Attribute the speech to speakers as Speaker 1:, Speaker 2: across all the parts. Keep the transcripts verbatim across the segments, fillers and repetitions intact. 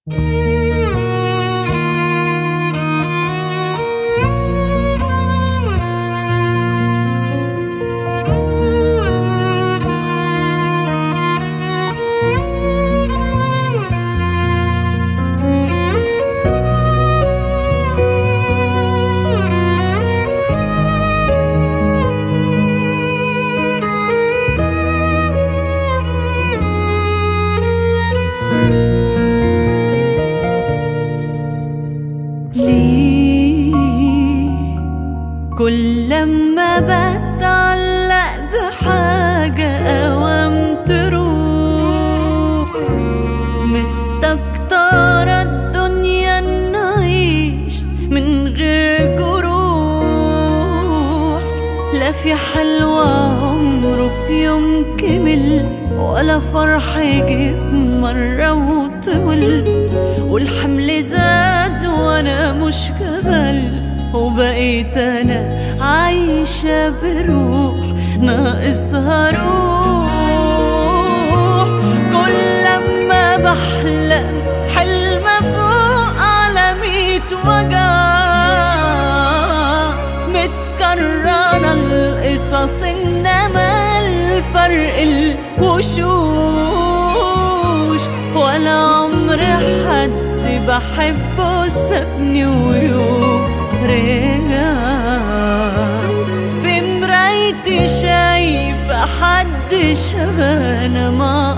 Speaker 1: كل لما بتعلق بحاجة أوام تروح، مستكترة الدنيا نعيش من غير جروح. لا في حلوة عمره في يوم كمل، ولا فرح جه في مرة وطول، والحمل زاد وانا مش كمل، وبقيت انا عايشة بروح ناقصها روح. كل لما بحلم حلم فوق على ميت وجع، متكررة القصص انما الفرق الوشوش. ولا عمر حد بحبه سابني ويوم رجع. في مرايتي شايفة حد شبهنا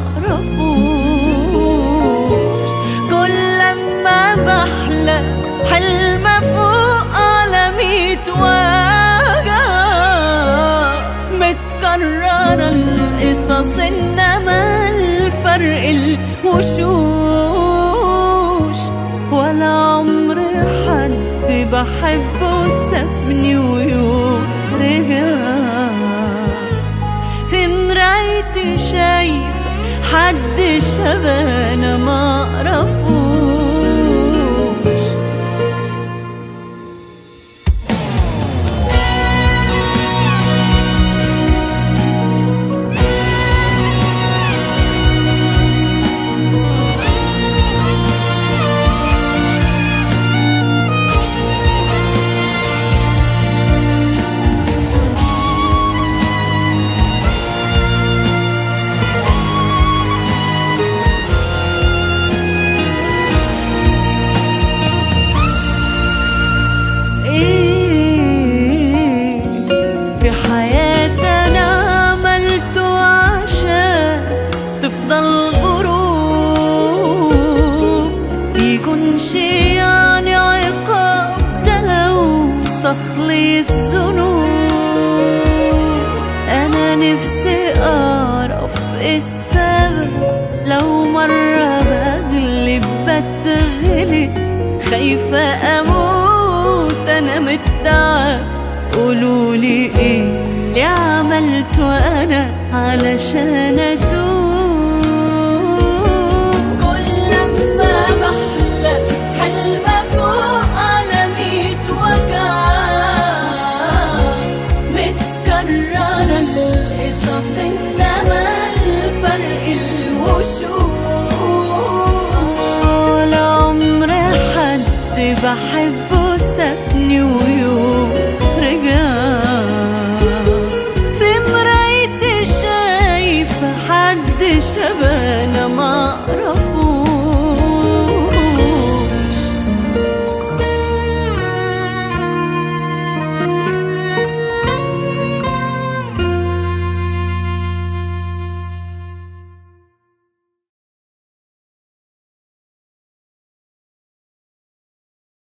Speaker 1: معرفوش. كل لما بحلم حلم فوق على ميت وجع، متكررة القصص انما الفرق الوشوش. ولا عمر حد بحبه سابني ويوم رجع. في مرايتي شايفة حد شبهنا معرفوش. تفضل غروب يكونش يعني عقاب ده وتخليص ذنوب. أنا نفسي أعرف السبب، لو مرة بغلب بتغلب، خايفة أموت أنا متعب. قولولي إيه اللي عملته أنا علشان أتوب. ولا عمر حد بحبه